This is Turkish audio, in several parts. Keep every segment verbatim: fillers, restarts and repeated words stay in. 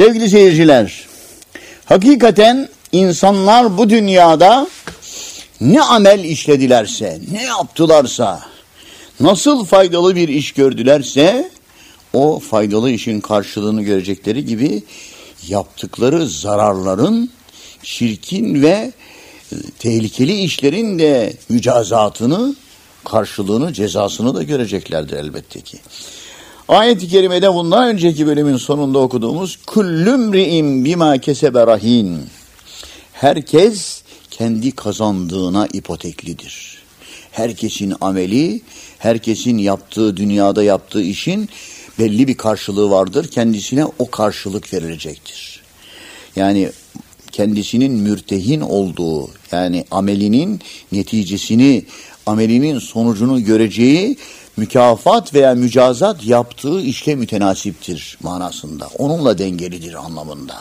Sevgili seyirciler, hakikaten insanlar bu dünyada ne amel işledilerse, ne yaptılarsa, nasıl faydalı bir iş gördülerse, o faydalı işin karşılığını görecekleri gibi yaptıkları zararların, çirkin ve tehlikeli işlerin de mücazatını, karşılığını, cezasını da göreceklerdir elbette ki. Ayet-i kerimede bundan önceki bölümün sonunda okuduğumuz kullümri'in bima kesebe rahin. Herkes kendi kazandığına ipoteklidir. Herkesin ameli, herkesin yaptığı, dünyada yaptığı işin belli bir karşılığı vardır. Kendisine o karşılık verilecektir. Yani kendisinin mürtehin olduğu, yani amelinin neticesini, amelinin sonucunu göreceği mükafat veya mücazat yaptığı işle mütenasiptir manasında. Onunla dengelidir anlamında.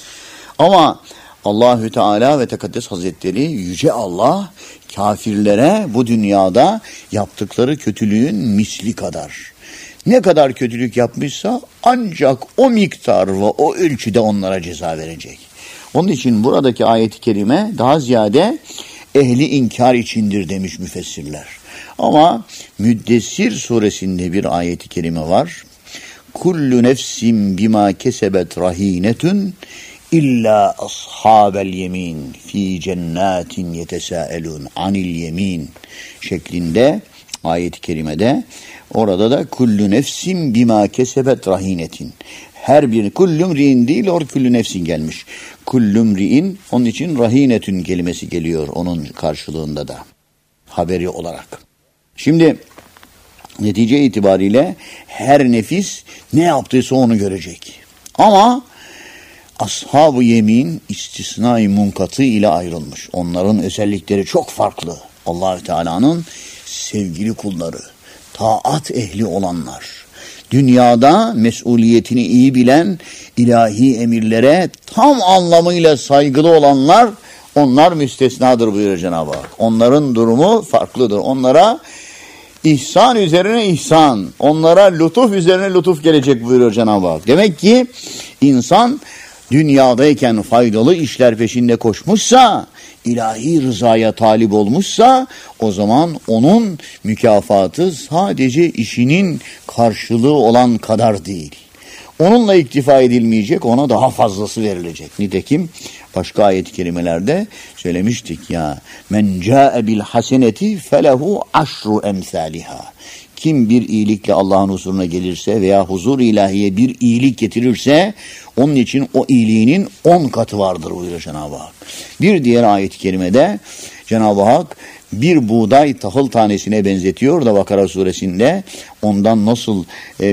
Ama Allahü Teala ve Tekaddes Hazretleri, Yüce Allah, kafirlere bu dünyada yaptıkları kötülüğün misli kadar, ne kadar kötülük yapmışsa ancak o miktar ve o ölçüde onlara ceza verecek. Onun için buradaki ayet-i kerime daha ziyade ehli inkar içindir demiş müfessirler. Ama Müddessir suresinde bir ayet-i kerime var. Kullu nefsin bima kesebet rahinetun illa ashabel yemin fi cennatin yetesaelun anil yemin şeklinde ayet-i kerimede. Orada da kullu nefsin bima kesebet rahinetin. Her bir kullum ri'in değil, or kullu nefsin gelmiş. Kullum ri'in, onun için rahinetün kelimesi geliyor onun karşılığında da haberi olarak. Şimdi netice itibariyle her nefis ne yaptıysa onu görecek. Ama ashab-ı yemin istisna-i munkatı ile ayrılmış. Onların özellikleri çok farklı. Allah-u Teala'nın sevgili kulları, taat ehli olanlar, dünyada mesuliyetini iyi bilen, ilahi emirlere tam anlamıyla saygılı olanlar, onlar müstesnadır buyuruyor Cenab-ı Hak. Onların durumu farklıdır. Onlara ihsan üzerine ihsan, onlara lütuf üzerine lütuf gelecek buyuruyor Cenab-ı Hak. Demek ki insan dünyadayken faydalı işler peşinde koşmuşsa, ilahi rızaya talip olmuşsa, o zaman onun mükafatı sadece işinin karşılığı olan kadar değil. Onunla iktifa edilmeyecek, ona daha fazlası verilecek. Nitekim başka ayet-i kerimelerde söylemiştik ya. Men ca'e bil haseneti felehu aşru emsaliha. Kim bir iyilikle Allah'ın huzuruna gelirse veya huzur ilahiye bir iyilik getirirse, onun için o iyiliğinin on katı vardır buyuruyor Cenab-ı Hak. Bir diğer ayet-i kerimede Cenab-ı Hak bir buğday tahıl tanesine benzetiyor da Bakara suresinde, ondan nasıl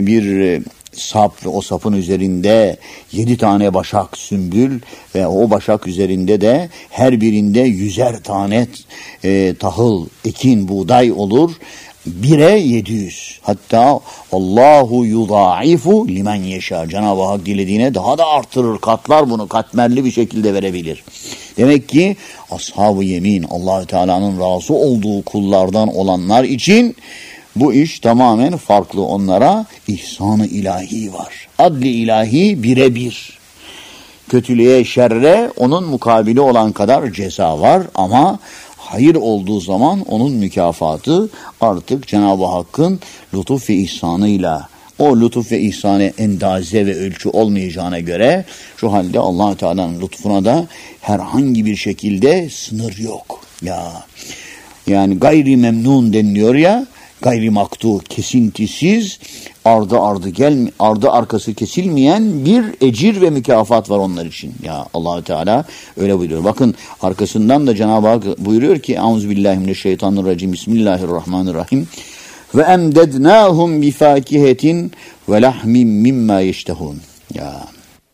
bir sap ve o sapın üzerinde yedi tane başak sümbül ve o başak üzerinde de her birinde yüzer tane e, tahıl, ekin, buğday olur. Bire yedi yüz. Hatta Allahu yudaifu limen yeşâ. Cenab-ı Hak dilediğine daha da artırır, katlar bunu, katmerli bir şekilde verebilir. Demek ki ashab-ı yemin, Allah-u Teala'nın razı olduğu kullardan olanlar için bu iş tamamen farklı. Onlara ihsan-ı ilahi var. Adli ilahi birebir. Kötülüğe, şerre onun mukabili olan kadar ceza var ama hayır olduğu zaman onun mükafatı artık Cenab-ı Hakk'ın lütuf ve ihsanıyla, o lütuf ve ihsanı endaze ve ölçü olmayacağına göre şu halde Allah-u Teala'nın lütfuna da herhangi bir şekilde sınır yok. Ya yani gayri memnun deniliyor ya, gayri maktu, kesintisiz, ardı ardı gel, ardı arkası kesilmeyen bir ecir ve mükafat var onlar için. Ya Allah-u Teala öyle buyuruyor. Bakın arkasından da Cenab-ı Hak buyuruyor ki Euzubillahimineşşeytanirracim. Bismillahirrahmanirrahim. Ve emdednâhum bifâkihetin ve lahmim mimma yeştehûn. Ya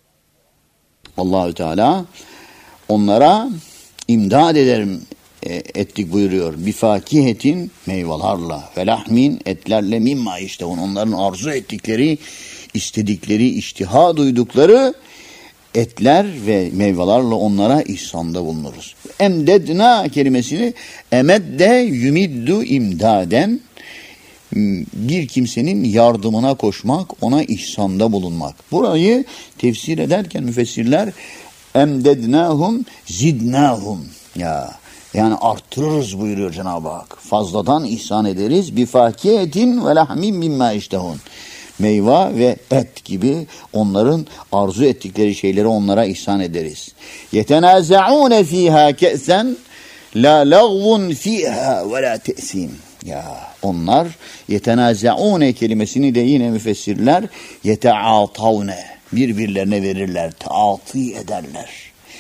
Allah-u Teala onlara imdad ederim ettik buyuruyor. Bifakihetin meyvelerle ve lahmin etlerle mimma işte onların arzu ettikleri, istedikleri, iştiha duydukları etler ve meyvelerle onlara ihsanda bulunuruz. Emdedna kelimesini emedde yumiddu imdaden bir kimsenin yardımına koşmak, ona ihsanda bulunmak. Burayı tefsir ederken müfessirler emdednahum zidnahum, ya yani arttırırız buyuruyor Cenab-ı Hak. Fazladan ihsan ederiz. Bi fakiyetin ve lahmin mimma iştehun. Meyve ve et gibi onların arzu ettikleri şeyleri onlara ihsan ederiz. Yetenazaun fiha ke'sen la lagvun fiha ve la te'sim. Ya onlar yetenazaun kelimesini de yine müfessirler yeteatavne, birbirlerine verirler, taati ederler.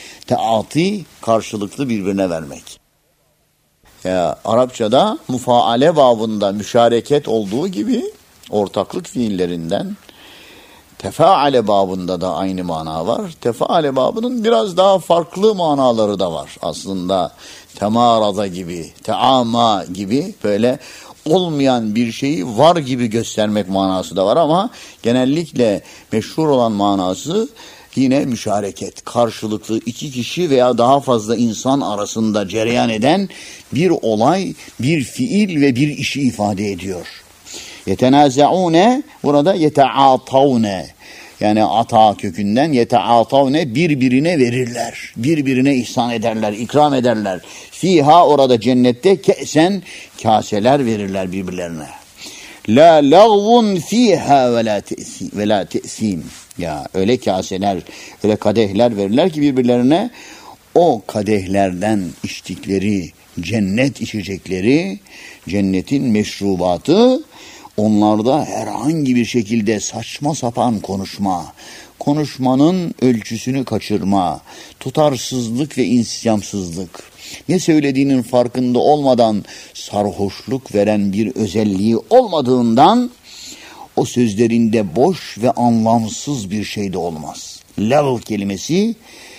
Taati karşılıklı birbirine vermek. Ya, Arapçada mufaale babında müşareket olduğu gibi ortaklık fiillerinden tefaale babında da aynı mana var. Tefaale babının biraz daha farklı manaları da var. Aslında temarada gibi, teama gibi böyle olmayan bir şeyi var gibi göstermek manası da var ama genellikle meşhur olan manası yine müşareket, karşılıklı iki kişi veya daha fazla insan arasında cereyan eden bir olay, bir fiil ve bir işi ifade ediyor. Yetenazaune burada yeteatavne, yani ata kökünden yeteatavne, birbirine verirler, birbirine ihsan ederler, ikram ederler. Fiha, orada cennette, ke'sen, kaseler verirler birbirlerine. La lagvun fiha ve la te'sim, ve la te'sim. Ya öyle kaseler, öyle kadehler verirler ki birbirlerine, o kadehlerden içtikleri cennet içecekleri, cennetin meşrubatı, onlarda herhangi bir şekilde saçma sapan konuşma, konuşmanın ölçüsünü kaçırma, tutarsızlık ve insyamsızlık, ne söylediğinin farkında olmadan sarhoşluk veren bir özelliği olmadığından o sözlerinde boş ve anlamsız bir şey de olmaz. Lav kelimesi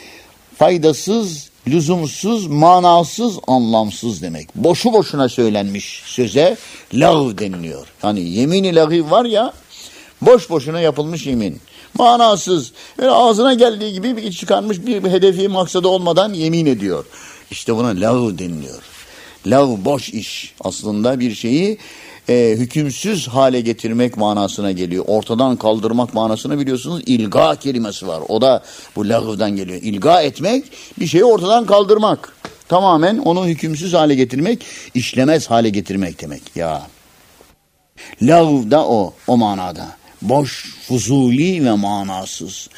faydasız, lüzumsuz, manasız, anlamsız demek. Boşu boşuna söylenmiş söze lav deniliyor. Yani yemin-i lagîv var ya, boş boşuna yapılmış yemin. Manasız, böyle ağzına geldiği gibi bir çıkarmış, bir, bir hedefi maksadı olmadan yemin ediyor. İşte buna lav deniliyor. Lav boş iş. Aslında bir şeyi e, hükümsüz hale getirmek manasına geliyor. Ortadan kaldırmak manasını biliyorsunuz. İlga kelimesi var. O da bu lagvdan geliyor. İlga etmek, bir şeyi ortadan kaldırmak. Tamamen onu hükümsüz hale getirmek, işlemez hale getirmek demek. Ya. Lav da o, o manada. Boş, fuzuli ve manasız.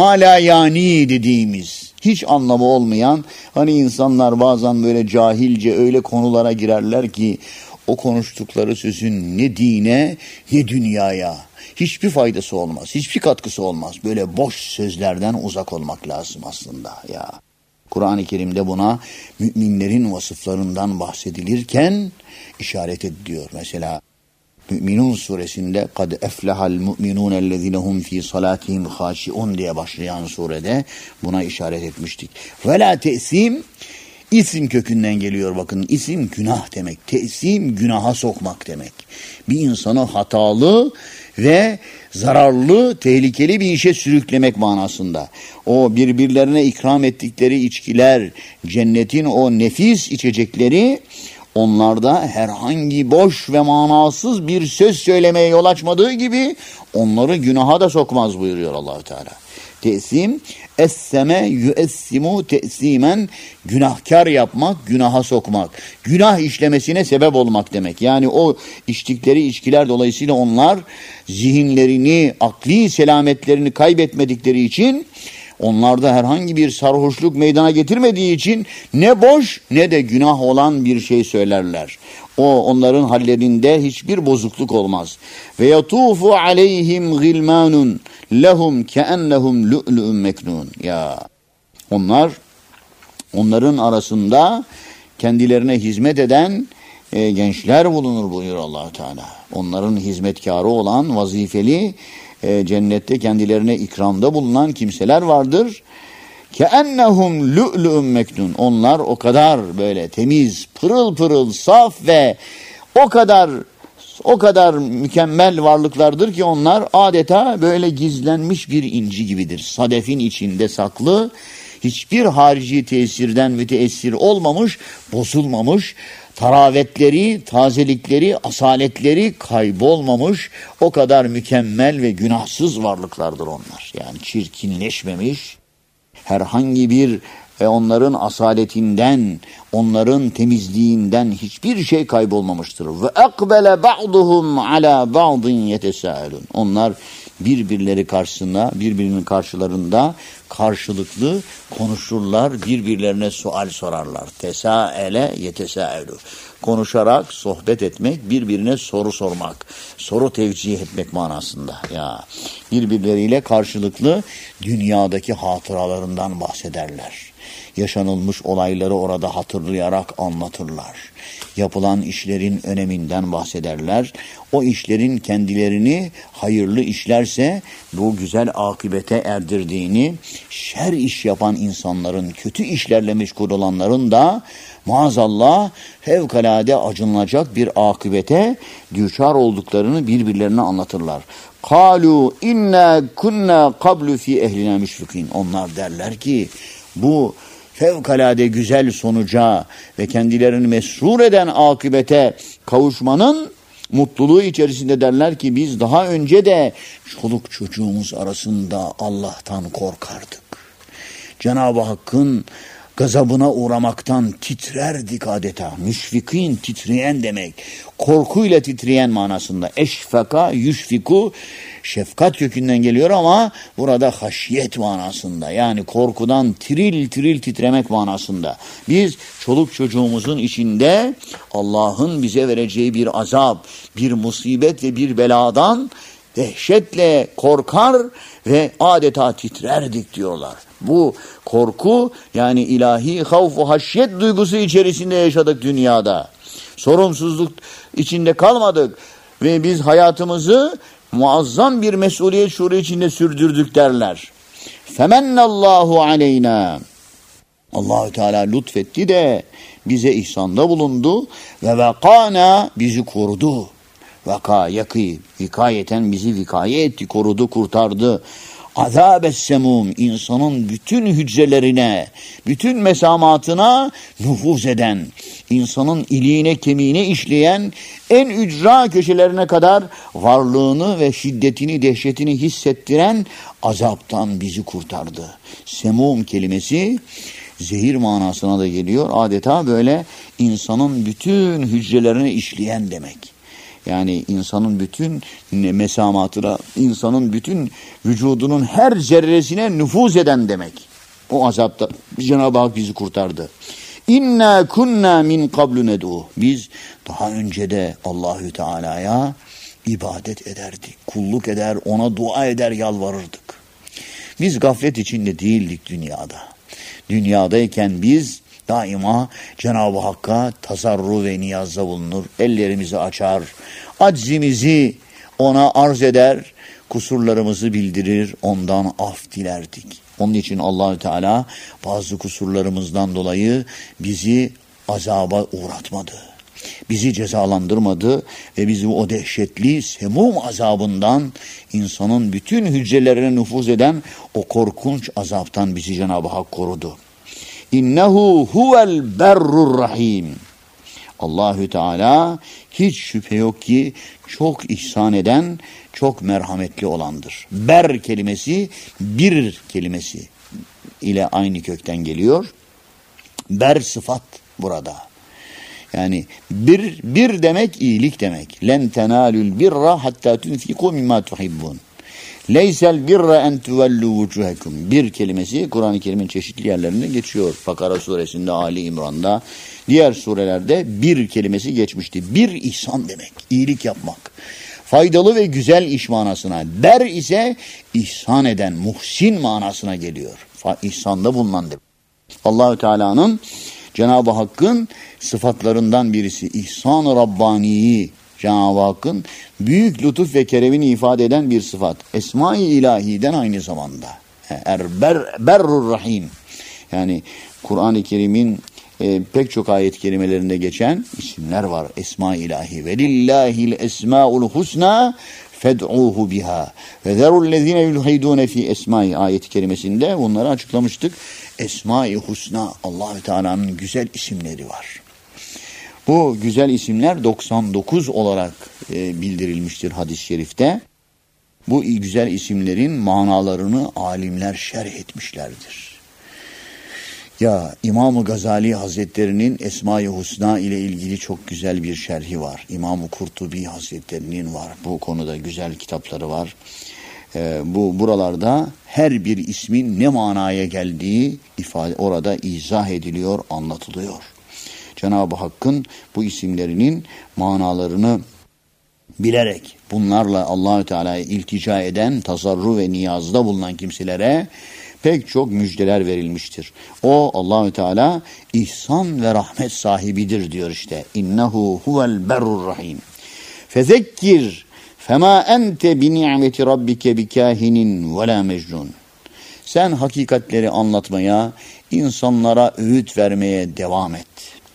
Malayani dediğimiz, hiç anlamı olmayan, hani insanlar bazen böyle cahilce öyle konulara girerler ki o konuştukları sözün ne dine ne dünyaya hiçbir faydası olmaz, hiçbir katkısı olmaz. Böyle boş sözlerden uzak olmak lazım aslında ya. Kur'an-ı Kerim'de buna müminlerin vasıflarından bahsedilirken işaret ediyor. Mesela Mü'minun suresinde kad eflehal mu'minun ellezinehum fi salatihim haşiun diye başlayan surede buna işaret etmiştik. Ve la te'sim, isim kökünden geliyor bakın. İsim günah demek. Te'sim günaha sokmak demek. Bir insanı hatalı ve zararlı, tehlikeli bir işe sürüklemek manasında. O birbirlerine ikram ettikleri içkiler, cennetin o nefis içecekleri, onlarda herhangi boş ve manasız bir söz söylemeye yol açmadığı gibi onları günaha da sokmaz buyuruyor Allah-u Teala. Te'sim, esseme yüessimu te'simen, günahkar yapmak, günaha sokmak. Günah işlemesine sebep olmak demek. Yani o içtikleri içkiler dolayısıyla onlar zihinlerini, akli selametlerini kaybetmedikleri için, onlarda herhangi bir sarhoşluk meydana getirmediği için ne boş ne de günah olan bir şey söylerler. O onların hallerinde hiçbir bozukluk olmaz. Ve yatufu aleyhim gilmanun lehum keennehum lu'lu'un meknun. Ya onlar, onların arasında kendilerine hizmet eden e, gençler bulunur buyuruyor Allah Teala. Onların hizmetkarı olan, vazifeli, E, cennette kendilerine ikramda bulunan kimseler vardır. Keennehum lu'lu'un meknun. Onlar o kadar böyle temiz, pırıl pırıl, saf ve o kadar o kadar mükemmel varlıklardır ki onlar adeta böyle gizlenmiş bir inci gibidir. Sadefin içinde saklı, hiçbir harici tesirden müteessir olmamış, bozulmamış, taravetleri, tazelikleri, asaletleri kaybolmamış, o kadar mükemmel ve günahsız varlıklardır onlar. Yani çirkinleşmemiş, herhangi bir ve onların asaletinden, onların temizliğinden hiçbir şey kaybolmamıştır. Ve ekbele ba'duhum ala ba'din yetesâelun. Onlar birbirleri karşısında, birbirinin karşılarında karşılıklı konuşurlar, birbirlerine sual sorarlar. Tesâele yetesâelu. Konuşarak sohbet etmek, birbirine soru sormak, soru tevcih etmek manasında. Ya birbirleriyle karşılıklı dünyadaki hatıralarından bahsederler. Yaşanılmış olayları orada hatırlayarak anlatırlar. Yapılan işlerin öneminden bahsederler. O işlerin kendilerini hayırlı işlerse bu güzel akıbete erdirdiğini, şer iş yapan insanların, kötü işlerle meşgul olanların da maazallah fevkalade acınılacak bir akıbete düçar olduklarını birbirlerine anlatırlar. Kalu inna kunna qablu fi ehlina müşfikin. Onlar derler ki bu fevkalade güzel sonuca ve kendilerini mesrur eden akıbete kavuşmanın mutluluğu içerisinde derler ki biz daha önce de çoluk çocuğumuz arasında Allah'tan korkardık. Cenab-ı Hakk'ın gazabına uğramaktan titrerdik adeta. Müşfikin, titreyen demek. Korkuyla titreyen manasında. Eşfeka, yüşfiku, şefkat kökünden geliyor ama burada haşyet manasında. Yani korkudan tiril tiril titremek manasında. Biz çoluk çocuğumuzun içinde Allah'ın bize vereceği bir azap, bir musibet ve bir beladan dehşetle korkar ve adeta titrerdik diyorlar. Bu korku yani ilahi havf-u haşyet duygusu içerisinde yaşadık dünyada. Sorumsuzluk içinde kalmadık ve biz hayatımızı muazzam bir mesuliyet şuuru içinde sürdürdük derler. Femennallahu aleyna. Allahü Teala lütfetti de bize ihsanda bulundu ve vekana bizi korudu. Vaka, yakı, vikayeten bizi vikaye etti, korudu, kurtardı. Azab-es semum, insanın bütün hücrelerine, bütün mesamatına nüfuz eden, insanın iliğine, kemiğine işleyen, en ücra köşelerine kadar varlığını ve şiddetini, dehşetini hissettiren azaptan bizi kurtardı. Semum kelimesi zehir manasına da geliyor. Adeta böyle insanın bütün hücrelerine işleyen demek. Yani insanın bütün mesamatına, insanın bütün vücudunun her zerresine nüfuz eden demek. O azapta Cenab-ı Hak bizi kurtardı. İnna kunna min qablu ned'u. Biz daha önce de Allahü Teala'ya ibadet ederdik, kulluk eder, ona dua eder, yalvarırdık. Biz gaflet içinde değildik dünyada. Dünyadayken biz daima Cenab-ı Hakk'a tazarru ve niyazda bulunur. Ellerimizi açar, aczimizi ona arz eder, kusurlarımızı bildirir, ondan af dilerdik. Onun için Allahü Teala bazı kusurlarımızdan dolayı bizi azaba uğratmadı. Bizi cezalandırmadı ve bizi o dehşetli semum azabından, insanın bütün hücrelerine nüfuz eden o korkunç azaptan bizi Cenab-ı Hak korudu. İnnehu huvel berrur rahim. Allahü Teala hiç şüphe yok ki çok ihsan eden, çok merhametli olandır. Ber kelimesi bir kelimesi ile aynı kökten geliyor. Ber sıfat burada. Yani bir bir demek iyilik demek. Len tenalul birra hatta tunfiku mimma tuhibbun. Leysel birra en tuvellu vucuhekum. Bir kelimesi Kur'an-ı Kerim'in çeşitli yerlerinde geçiyor. Fakara suresinde, Ali İmran'da, diğer surelerde bir kelimesi geçmişti. Bir ihsan demek, iyilik yapmak. Faydalı ve güzel iş manasına. Ber ise ihsan eden, muhsin manasına geliyor. İhsanda bulunan demek. Allahü Teala'nın, Cenab-ı Hakk'ın sıfatlarından birisi İhsan-ı Rabbani'yi, Cenab-ı Hakk'ın büyük lütuf ve keremini ifade eden bir sıfat. Esma-i İlahi'den aynı zamanda. Er ber, berrur rahim. Yani Kur'an-ı Kerim'in e, pek çok ayet kelimelerinde geçen isimler var. Esma-i İlahi. Ve lillahil esma'ul husna fed'uhu biha. Ve zerullezine yulhidune fi esma-i ayet kelimesinde bunları açıklamıştık. Esma-i husna, Allah-u Teala'nın güzel isimleri var. Bu güzel isimler doksan dokuz olarak e, bildirilmiştir hadis-i şerifte. Bu güzel isimlerin manalarını alimler şerh etmişlerdir. Ya İmam-ı Gazali Hazretleri'nin Esma-i Husna ile ilgili çok güzel bir şerhi var. İmam-ı Kurtubi Hazretleri'nin var. Bu konuda güzel kitapları var. Ee, bu buralarda her bir ismin ne manaya geldiği ifade orada izah ediliyor, anlatılıyor. Cenab-ı Hakk'ın bu isimlerinin manalarını bilerek bunlarla Allahü Teala'ya iltica eden, tasarruf ve niyazda bulunan kimselere pek çok müjdeler verilmiştir. O Allahü Teala ihsan ve rahmet sahibidir diyor işte. İnnehu huvel berrur rahim. Fezekkir fema ente bi ni'meti rabbike bikahinin ve la mecnun. Sen hakikatleri anlatmaya, insanlara öğüt vermeye devam et.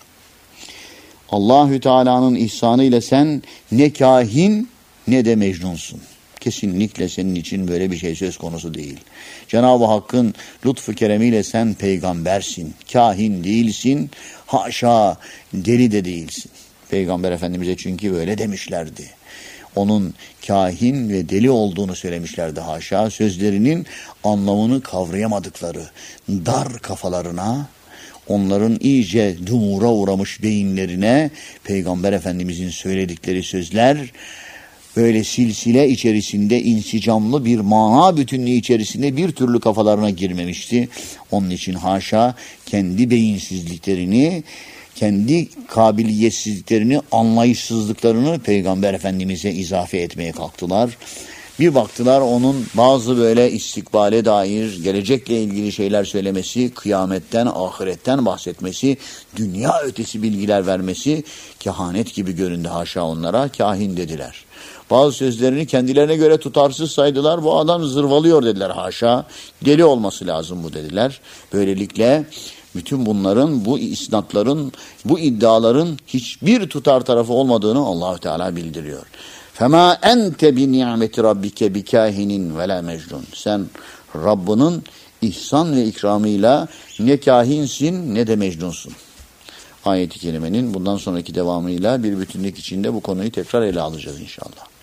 Allahü Teala'nın ihsanıyla sen ne kahin ne de mecnunsun. Kesinlikle senin için böyle bir şey söz konusu değil. Cenab-ı Hakk'ın lütfu keremiyle sen peygambersin. Kahin değilsin. Haşa deli de değilsin. Peygamber Efendimiz'e çünkü böyle demişlerdi. Onun kahin ve deli olduğunu söylemişlerdi haşa. Sözlerinin anlamını kavrayamadıkları dar kafalarına, onların iyice dumura uğramış beyinlerine Peygamber Efendimiz'in söyledikleri sözler böyle silsile içerisinde insicamlı bir mana bütünlüğü içerisinde bir türlü kafalarına girmemişti. Onun için haşa kendi beyinsizliklerini, kendi kabiliyetsizliklerini, anlayışsızlıklarını Peygamber Efendimiz'e izafe etmeye kalktılar. Bir baktılar onun bazı böyle istikbale dair, gelecekle ilgili şeyler söylemesi, kıyametten, ahiretten bahsetmesi, dünya ötesi bilgiler vermesi kehanet gibi göründü haşa onlara, kahin dediler. Bazı sözlerini kendilerine göre tutarsız saydılar, bu adam zırvalıyor dediler haşa, deli olması lazım bu dediler. Böylelikle bütün bunların, bu isnatların, bu iddiaların hiçbir tutar tarafı olmadığını Allah-u Teala bildiriyor. فَمَا اَنْتَ بِنِعْمَةِ رَبِّكَ بِكَاهِنٍ وَلَا مَجْنُونَ. Sen Rabbinin ihsan ve ikramıyla ne kahinsin ne de mecnunsun. Ayet-i kerimenin bundan sonraki devamıyla bir bütünlük içinde bu konuyu tekrar ele alacağız inşallah.